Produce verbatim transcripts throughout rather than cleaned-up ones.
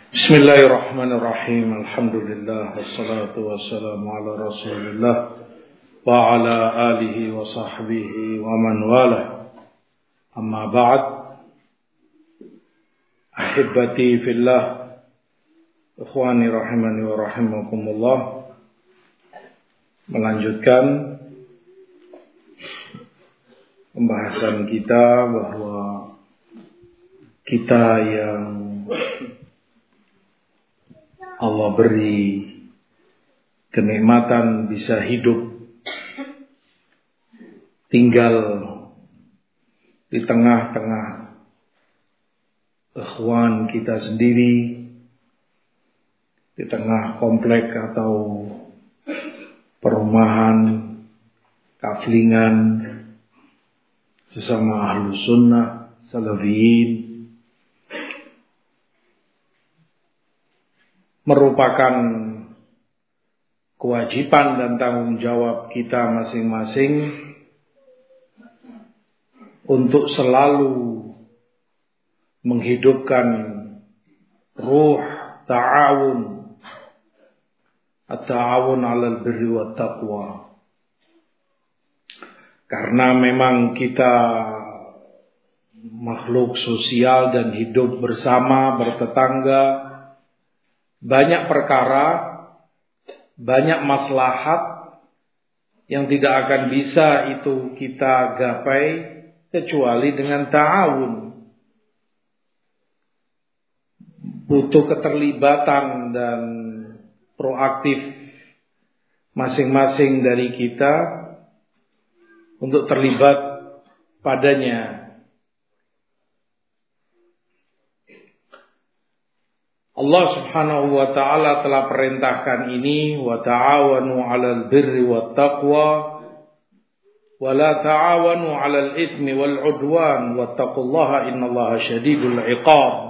Bismillahirrahmanirrahim. Alhamdulillah wassalatu wassalamu ala Rasulillah wa ala alihi wa sahbihi wa man wala. Amma ba'd. Ahibbati fillah, ikhwani rahimani wa rahimakumullah. Melanjutkan pembahasan kita bahwa kita yang Allah beri kenikmatan bisa hidup tinggal di tengah-tengah ikhwan kita sendiri, di tengah komplek atau perumahan, kaflingan sesama ahlus sunnah, salafiyin, merupakan kewajiban dan tanggung jawab kita masing-masing untuk selalu menghidupkan ruh ta'awun, at-ta'awun 'alal birri wat taqwa. Karena memang kita makhluk sosial dan hidup bersama, bertetangga, banyak perkara, banyak maslahat yang tidak akan bisa itu kita gapai kecuali dengan ta'awun. Butuh keterlibatan dan proaktif masing-masing dari kita untuk terlibat padanya. Allah Subhanahu wa ta'ala telah perintahkan ini, wa ta'awanu 'alal birri wat taqwa wa la ta'awanu 'alal itsmi wal 'udwan wattaqullaha innallaha syadidul 'iqab.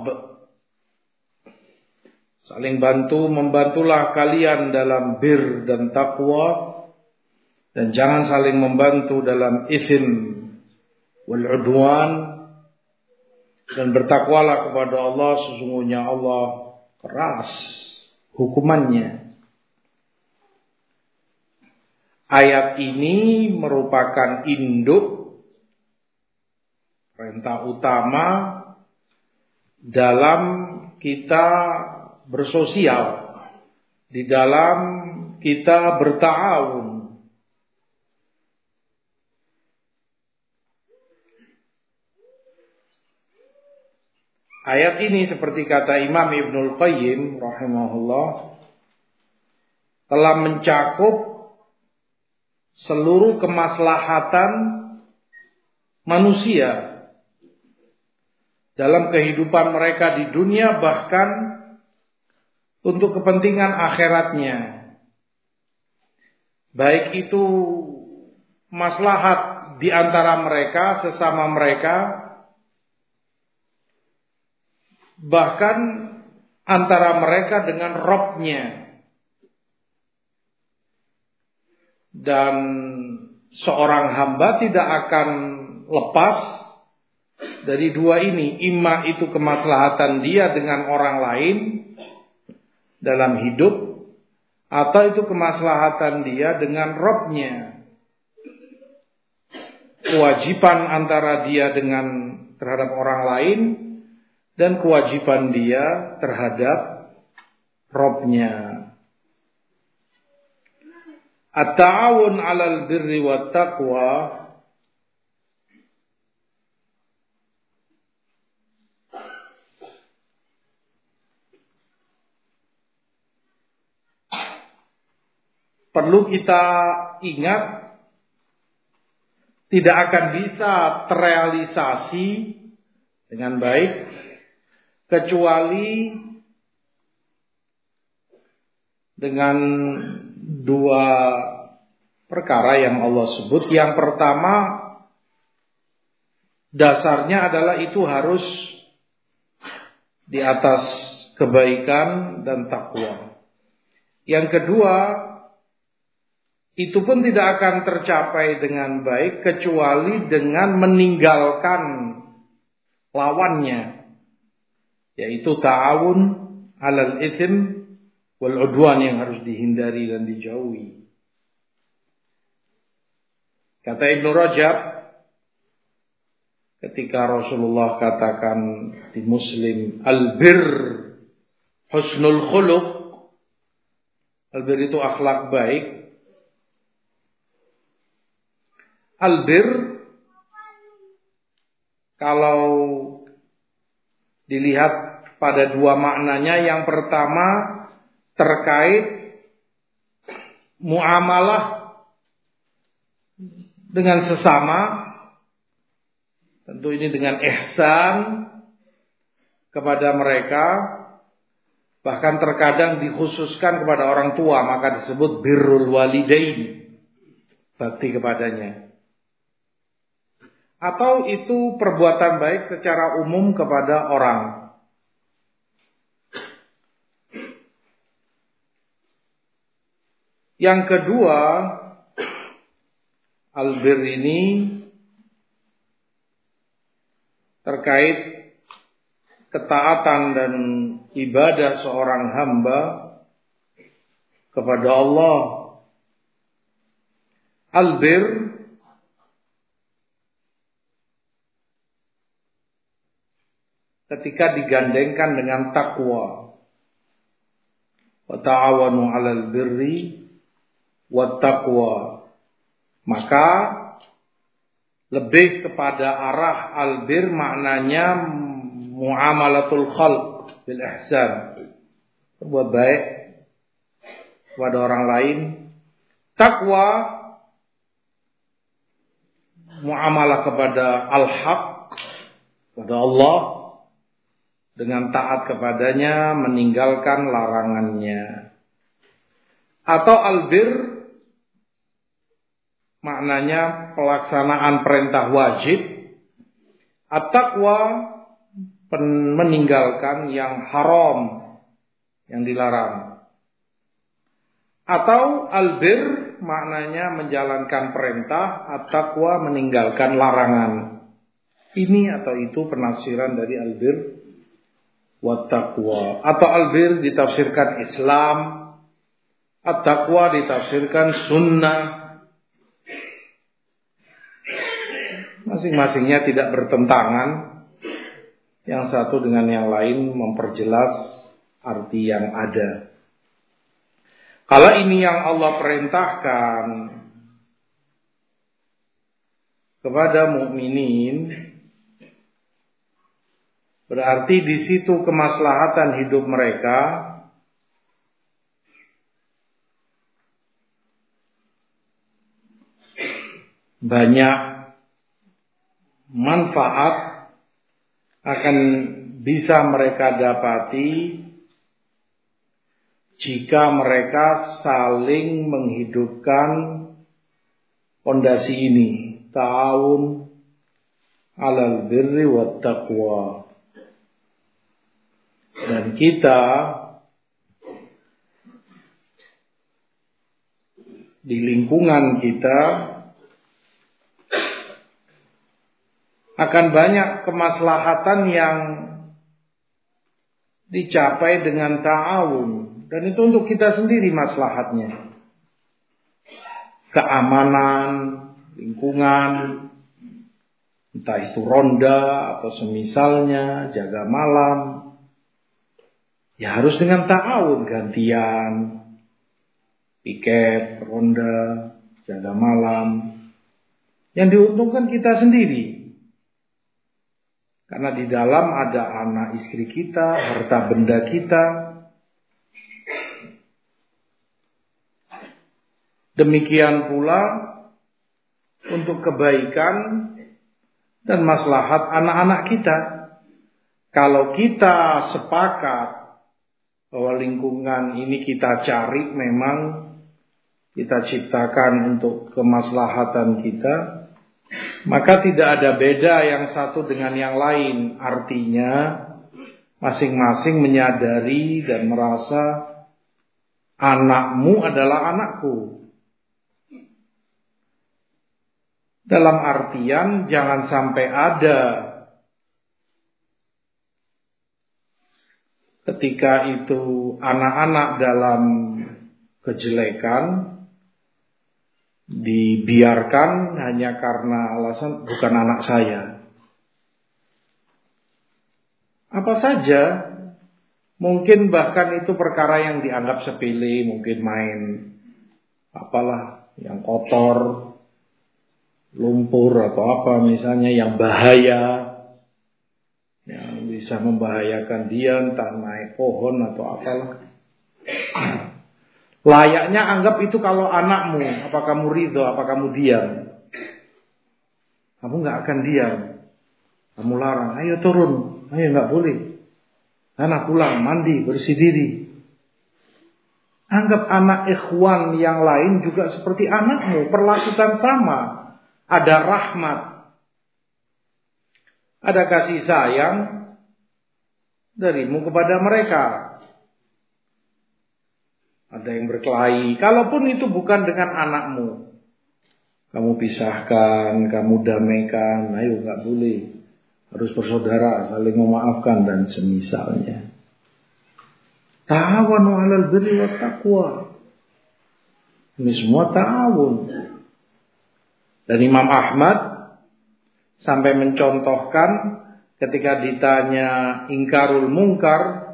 Saling bantu membantulah kalian dalam bir dan takwa, dan jangan saling membantu dalam itsm wal 'udwan, dan bertakwalah kepada Allah, sesungguhnya Allah keras hukumannya. Ayat ini merupakan induk perintah utama dalam kita bersosial, di dalam kita berta'awun. Ayat ini seperti kata Imam Ibnul Qayyim rahimahullah telah mencakup seluruh kemaslahatan manusia dalam kehidupan mereka di dunia, bahkan untuk kepentingan akhiratnya. Baik itu maslahat di antara mereka, sesama mereka, bahkan antara mereka dengan Rabb-nya. Dan seorang hamba tidak akan lepas dari dua ini. Imma itu kemaslahatan dia dengan orang lain dalam hidup, atau itu kemaslahatan dia dengan Rabb-nya. Kewajiban antara dia dengan terhadap orang lain dan kewajiban dia terhadap Rabb-nya. At-ta'awun 'alal birri wat taqwa perlu kita ingat tidak akan bisa terrealisasi dengan baik kecuali dengan dua perkara yang Allah sebut. Yang pertama, dasarnya adalah itu harus di atas kebaikan dan takwa. Yang kedua, itu pun tidak akan tercapai dengan baik kecuali dengan meninggalkan lawannya, yaitu ta'awun 'alal itsm wal 'udwan yang harus dihindari dan dijauhi. Kata Ibnu Rajab ketika Rasulullah katakan di Muslim, al-bir husnul khuluq, al-bir itu akhlak baik. Al-bir kalau dilihat pada dua maknanya, yang pertama terkait muamalah dengan sesama, tentu ini dengan ihsan kepada mereka, bahkan terkadang dikhususkan kepada orang tua, maka disebut birrul walidain, bakti kepadanya. Atau itu perbuatan baik secara umum kepada orang. Yang kedua, albir ini terkait ketaatan dan ibadah seorang hamba kepada Allah. Albir ketika digandengkan dengan takwa. Wa ta'awanu 'alal birri wat taqwa. Maka lebih kepada arah albir, maknanya muamalatul khalq bil ihsan. Berbuat baik kepada orang lain. Takwa muamalah kepada al-haq, kepada Allah, dengan taat kepadanya, meninggalkan larangannya. Atau albir maknanya pelaksanaan perintah wajib. At-taqwa meninggalkan yang haram, yang dilarang. Atau albir maknanya menjalankan perintah, at-taqwa meninggalkan larangan. Ini atau itu penafsiran dari albir wa taqwa. Atau albir ditafsirkan Islam, at-taqwa ditafsirkan sunnah. Masing-masingnya tidak bertentangan, yang satu dengan yang lain memperjelas arti yang ada. Kalau ini yang Allah perintahkan kepada mukminin, berarti di situ kemaslahatan hidup mereka banyak manfaat akan bisa mereka dapati jika mereka saling menghidupkan pondasi ini, ta'awun 'alal birri wat taqwa. Dan kita di lingkungan kita akan banyak kemaslahatan yang dicapai dengan ta'awun, dan itu untuk kita sendiri maslahatnya. Keamanan lingkungan, entah itu ronda atau semisalnya, jaga malam, ya harus dengan ta'awun, gantian, piket, ronda, jaga malam. Yang diuntungkan kita sendiri. Karena di dalam ada anak istri kita, harta benda kita. Demikian pula untuk kebaikan dan maslahat anak-anak kita. Kalau kita sepakat bahwa lingkungan ini kita cari, memang kita ciptakan untuk kemaslahatan kita, maka tidak ada beda yang satu dengan yang lain. Artinya masing-masing menyadari dan merasa anakmu adalah anakku. Dalam artian jangan sampai ada ketika itu anak-anak dalam kejelekan dibiarkan hanya karena alasan bukan anak saya. Apa saja, mungkin bahkan itu perkara yang dianggap sepele, mungkin main apalah yang kotor, lumpur atau apa misalnya yang bahaya, yang bisa membahayakan dia, entah naik pohon atau apalah. Layaknya anggap itu kalau anakmu, apa kamu ridho, apa kamu diam? Kamu gak akan diam. Kamu larang, ayo turun, ayo gak boleh. Anak pulang, mandi, bersih diri. Anggap anak ikhwan yang lain juga seperti anakmu, perlakukan sama. Ada rahmat, ada kasih sayang darimu kepada mereka. Ada yang berkelahi, kalaupun itu bukan dengan anakmu, kamu pisahkan, kamu damaikan. Ayo, gak boleh, harus bersaudara, saling memaafkan dan semisalnya. Ta'awanu 'alal birri wat taqwa. Ini semua ta'awun. Dan Imam Ahmad sampai mencontohkan ketika ditanya ingkarul mungkar,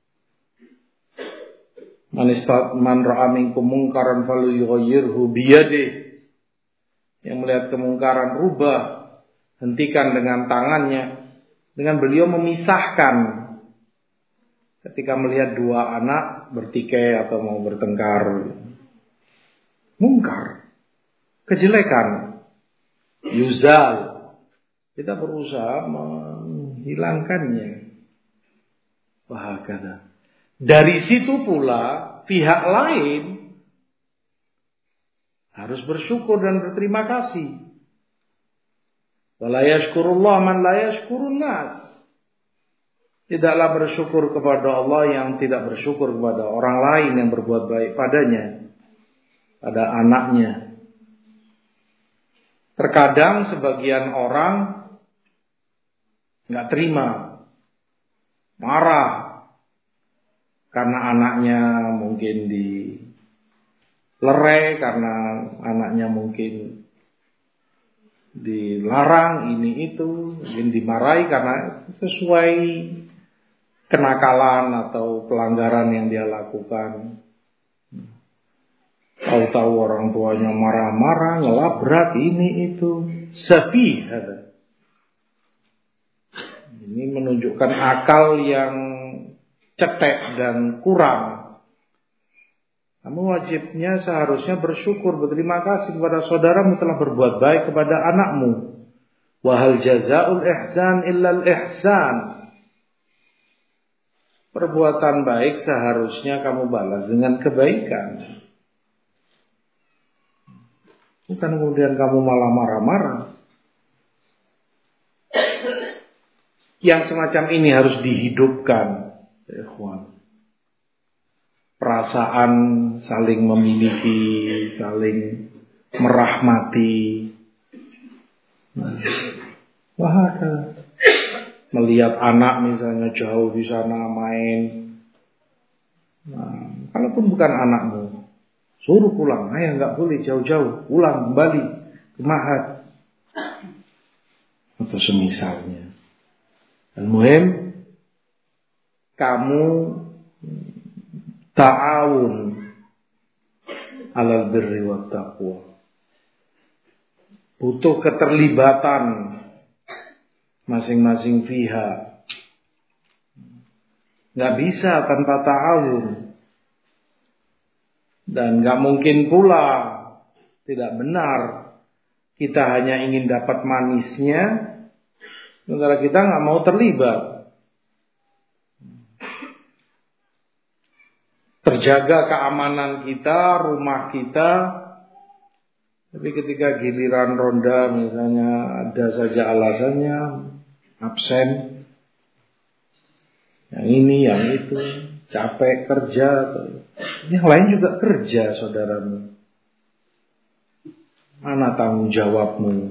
man istat man ra'a minkum mungkaran falyughayyirhu biyadihi. Yang melihat kemungkaran rubah, hentikan dengan tangannya. Dengan beliau memisahkan ketika melihat dua anak bertikai atau mau bertengkar. Mungkar, kejelekan, yuzal. Kita berusaha menghilangkannya. Wahakala. Dari situ pula pihak lain harus bersyukur dan berterima kasih. Wala yashkurullah man la yashkurun nas. Tidaklah bersyukur kepada Allah yang tidak bersyukur kepada orang lain yang berbuat baik padanya, pada anaknya. Terkadang sebagian orang nggak terima, marah karena anaknya mungkin dilerai, karena anaknya mungkin dilarang ini itu, mungkin dimarahi karena sesuai kenakalan atau pelanggaran yang dia lakukan. Tahu-tahu orang tuanya marah-marah, ngelabrak ini itu, safih. Ini menunjukkan akal yang cetek dan kurang. Kamu wajibnya seharusnya bersyukur, berterima kasih kepada saudaramu telah berbuat baik kepada anakmu. Wa hal jazaa'ul ihsan illal ihsan. Perbuatan baik seharusnya kamu balas dengan kebaikan. Bukan kemudian kamu malah marah-marah. Yang semacam ini harus dihidupkan, ikhwan. Perasaan saling memiliki, saling merahmati. Nah, wahakala. Melihat anak misalnya jauh di sana main. Nah, kalaupun bukan anakmu, suruh pulang. Ayah nggak boleh jauh-jauh, pulang kembali ke Mahat atau semisalnya. Dan muhim, kamu ta'awun 'alal birri wat taqwa. Butuh keterlibatan masing-masing pihak. Nggak bisa tanpa ta'awun. Dan nggak mungkin pula, tidak benar, kita hanya ingin dapat manisnya, sementara kita nggak mau terlibat. Terjaga keamanan kita, rumah kita, tapi ketika giliran ronda misalnya ada saja alasannya, absen, yang ini, yang itu, capek kerja, yang lain juga kerja, saudaramu. Mana tanggung jawabmu?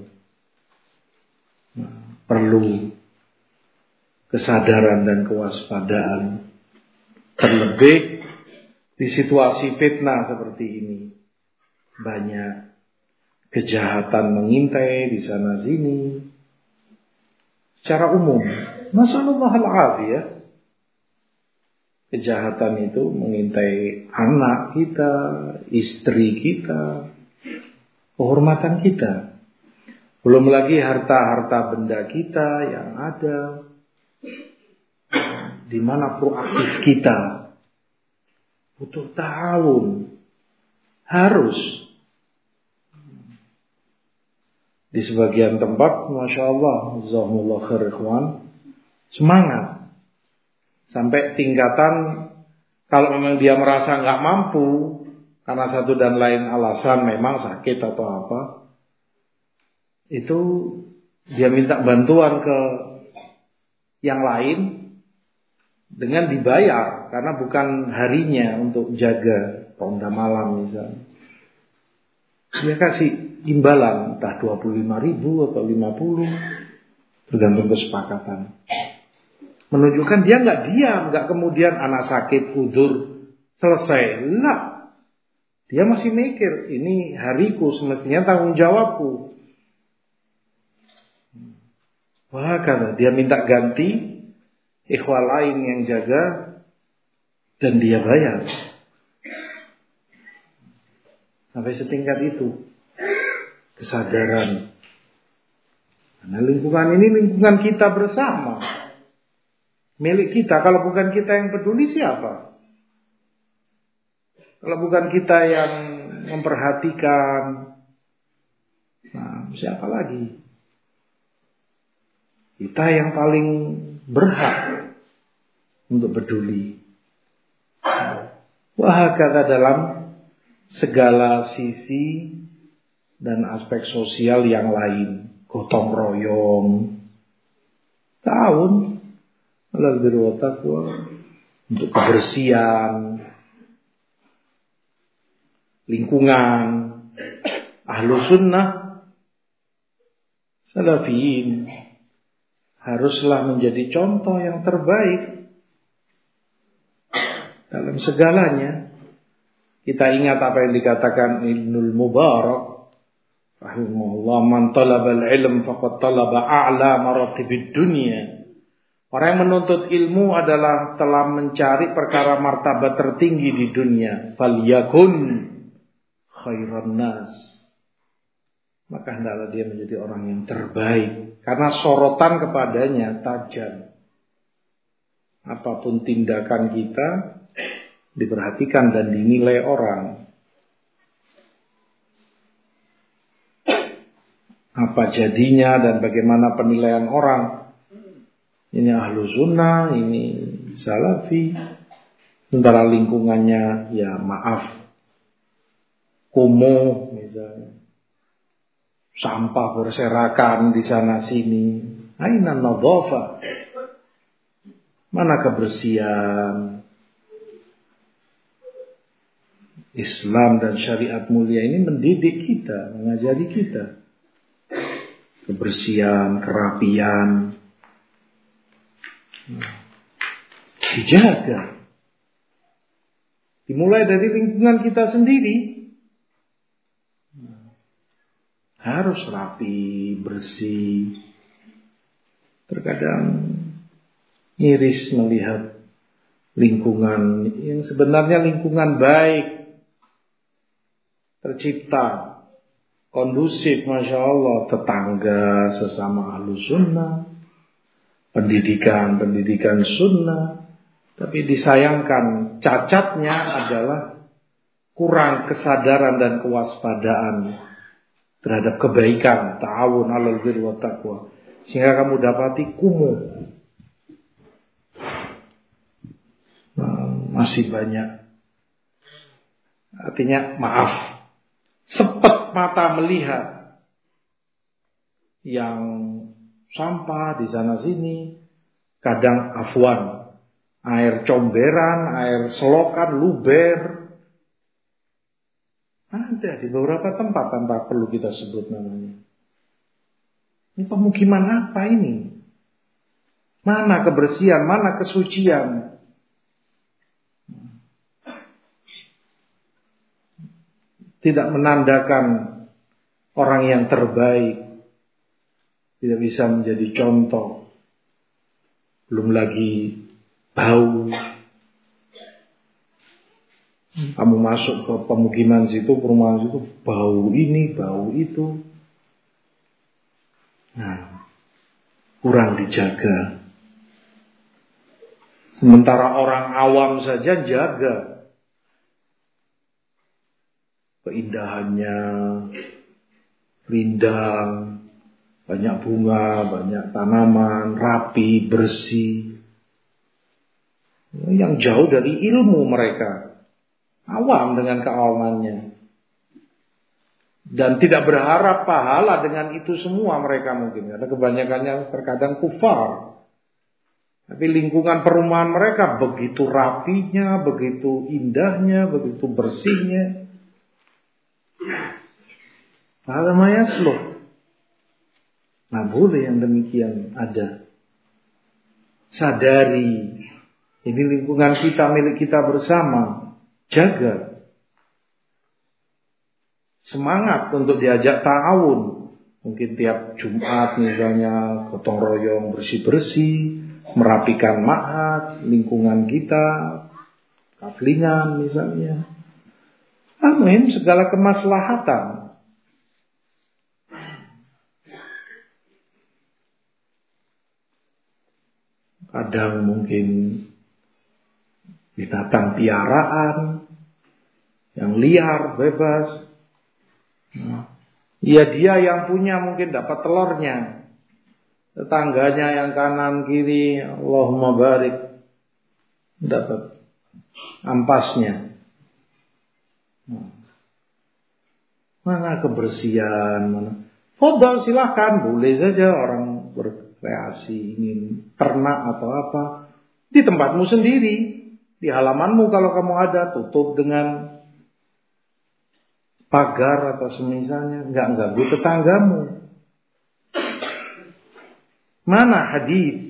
Nah, perlu kesadaran dan kewaspadaan. Terlebih di situasi fitnah seperti ini, banyak kejahatan mengintai di sana sini. Secara umum, nasallallahu al-afiyah. Kejahatan itu mengintai anak kita, istri kita, kehormatan kita. Belum lagi harta-harta benda kita yang ada, di mana proaktif kita. Butuh ta'awun. Harus. Di sebagian tempat, Masya Allah, jazakumullah khair ikhwan, semangat. Sampai tingkatan, kalau memang dia merasa nggak mampu, karena satu dan lain alasan, memang sakit atau apa, itu dia minta bantuan ke yang lain dengan dibayar, karena bukan harinya untuk jaga ronda malam misalnya. Dia kasih imbalan entah dua puluh lima ribu atau lima puluh, tergantung kesepakatan. Menunjukkan dia nggak diam, nggak kemudian anak sakit udzur selesai. Enggak. Dia masih mikir, ini hariku, semestinya tanggung jawabku. Wah, karena dia minta ganti, ikhwal lain yang jaga dan dia bayar. Sampai setingkat itu kesadaran. Karena lingkungan ini lingkungan kita bersama, milik kita. Kalau bukan kita yang peduli, siapa? Kalau bukan kita yang memperhatikan, nah, siapa lagi? Kita yang paling berhak untuk peduli. Wah, kata dalam segala sisi dan aspek sosial yang lain, gotong royong, tahun alal birri wa taqwa, untuk kebersihan lingkungan, ahlu sunnah salafiyin haruslah menjadi contoh yang terbaik dalam segalanya. Kita ingat apa yang dikatakan Ibnul Mubarak rahimahullah, man talabal ilm faqad talaba a'la maratibid dunya. Orang yang menuntut ilmu adalah telah mencari perkara martabat tertinggi di dunia. Falyakun khairan nas. Maka hendaklah dia menjadi orang yang terbaik, karena sorotan kepadanya tajam. Apapun tindakan kita diperhatikan dan dinilai orang. Apa jadinya dan bagaimana penilaian orang. Ini ahlu sunnah, ini salafi. Sementara lingkungannya, ya maaf, kumuh misalnya. Sampah berserakan di sana sini. Aina nadhafah? Mana kebersihan? Islam dan syariat mulia ini mendidik kita, mengajari kita kebersihan, kerapian, dijaga. Dimulai dari lingkungan kita sendiri. Harus rapi, bersih. Terkadang miris melihat lingkungan yang sebenarnya lingkungan baik, tercipta, kondusif, Masya Allah, tetangga sesama ahlu sunnah, pendidikan-pendidikan sunnah. Tapi disayangkan, cacatnya adalah kurang kesadaran dan kewaspadaan terhadap kebaikan, ta'awun 'alal birri wat taqwa, sehingga kamu dapati kumuh. Nah, masih banyak. Artinya maaf, sepet mata melihat yang sampah di sana sini, kadang afwan, air comberan, air selokan, luber. Ada di beberapa tempat tanpa perlu kita sebut namanya. Ini pemukiman apa ini? Mana kebersihan, mana kesucian? tidak menandakan orang yang terbaik, tidak bisa menjadi contoh. Belum lagi bau. Kamu masuk ke pemukiman situ, perumahan situ, bau ini, bau itu. Nah, kurang dijaga. Sementara orang awam saja jaga keindahannya, rindang, banyak bunga, banyak tanaman, rapi, bersih. Yang jauh dari ilmu mereka, awam dengan keawamannya. Dan tidak berharap pahala dengan itu semua mereka mungkin. Karena kebanyakannya terkadang kufar. Tapi lingkungan perumahan mereka begitu rapinya, begitu indahnya, begitu bersihnya. Hada ma yasluh. Nah, boleh yang demikian ada. Sadari. Ini lingkungan kita, milik kita bersama. Jaga. Semangat untuk diajak ta'awun. Mungkin tiap Jumat misalnya gotong royong bersih-bersih, merapikan ma'had, lingkungan kita, kaflingan misalnya. Amin, segala kemaslahatan. Kadang mungkin binatang piaraan yang liar, bebas. Ya dia yang punya mungkin dapat telurnya. Tetangganya yang kanan kiri, Allahumma barik, dapat ampasnya. Mana kebersihan, mana? Fadhal, silahkan, boleh saja orang berkreasi ingin ternak atau apa di tempatmu sendiri, di halamanmu kalau kamu ada, tutup dengan pagar atau semisalnya, enggak ganggu tetanggamu. Mana hadis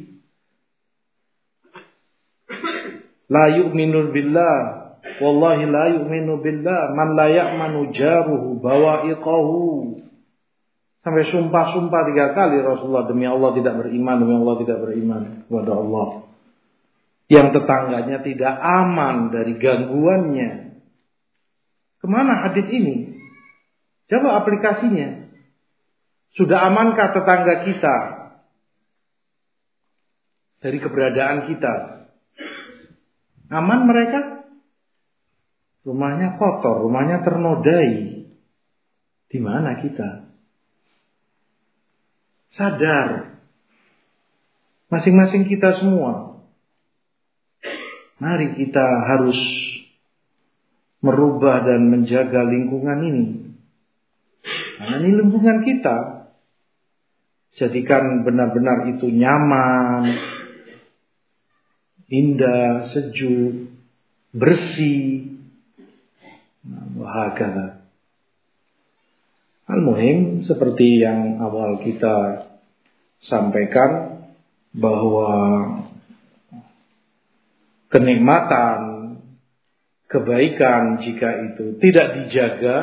la yu'minu billah, wallahi la yu'minu billah man la ya'manu jaruhu bawa'iqahu. Sampai sumpah-sumpah tiga kali Rasulullah, demi Allah tidak beriman, demi Allah tidak beriman kepada Allah. Yang tetangganya tidak aman dari gangguannya. Kemana hadis ini? Coba aplikasinya. Sudah amankah tetangga kita dari keberadaan kita? Aman mereka? Rumahnya kotor, rumahnya ternodai. Di mana kita? Sadar. Masing-masing kita semua. Mari kita harus merubah dan menjaga lingkungan ini. Karena ini lingkungan kita. Jadikan benar-benar itu nyaman, indah, sejuk, bersih. Wahakala. Al-muhim seperti yang awal kita sampaikan, bahwa kenikmatan, kebaikan jika itu tidak dijaga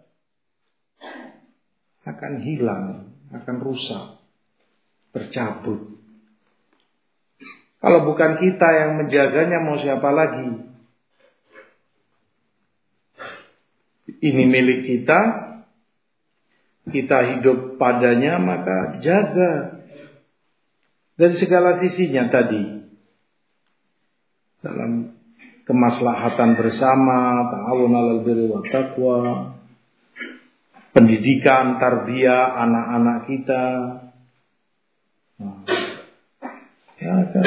akan hilang, akan rusak, bercabut. Kalau bukan kita yang menjaganya, mau siapa lagi? Ini milik kita, kita hidup padanya, maka jaga dari segala sisinya tadi. Dalam kemaslahatan bersama, ta'awun 'alal birri wat taqwa, pendidikan, tarbiyah anak-anak kita. Nah, ya kan.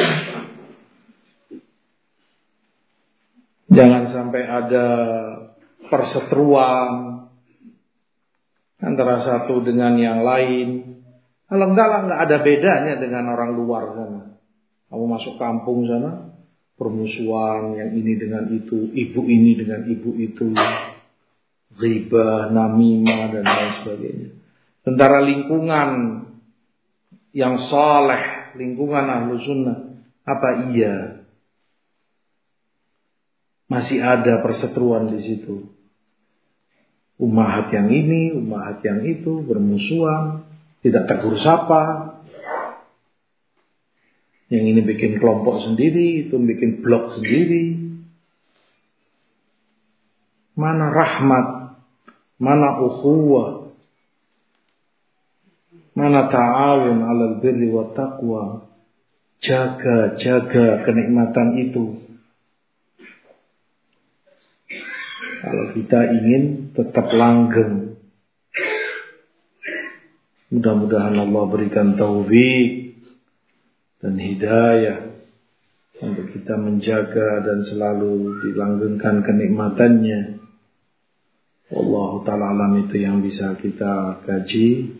Jangan sampai ada perseteruan antara satu dengan yang lain. Kalau enggak lah, enggak ada bedanya dengan orang luar sana. Kamu masuk kampung sana, permusuhan yang ini dengan itu, ibu ini dengan ibu itu, ghibah, namimah dan lain sebagainya. Sementara lingkungan yang saleh, lingkungan ahlu sunnah, apa iya masih ada perseteruan di situ? Ummahat yang ini, ummahat yang itu, bermusuhan, tidak tegur sapa. Yang ini bikin kelompok sendiri, itu bikin blok sendiri. Mana rahmat, mana ukhuwah, mana ta'awun 'alal birri wat taqwa. Jaga, jaga kenikmatan itu. Kalau kita ingin tetap langgeng, mudah-mudahan Allah berikan taufik dan hidayah untuk kita menjaga dan selalu dilanggengkan kenikmatannya. Wallahu ta'ala alam, itu yang bisa kita kaji.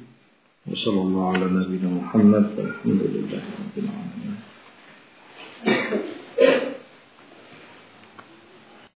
Wassallallahu ala nabiyina Muhammad walhamdulillahi rabbil alamin.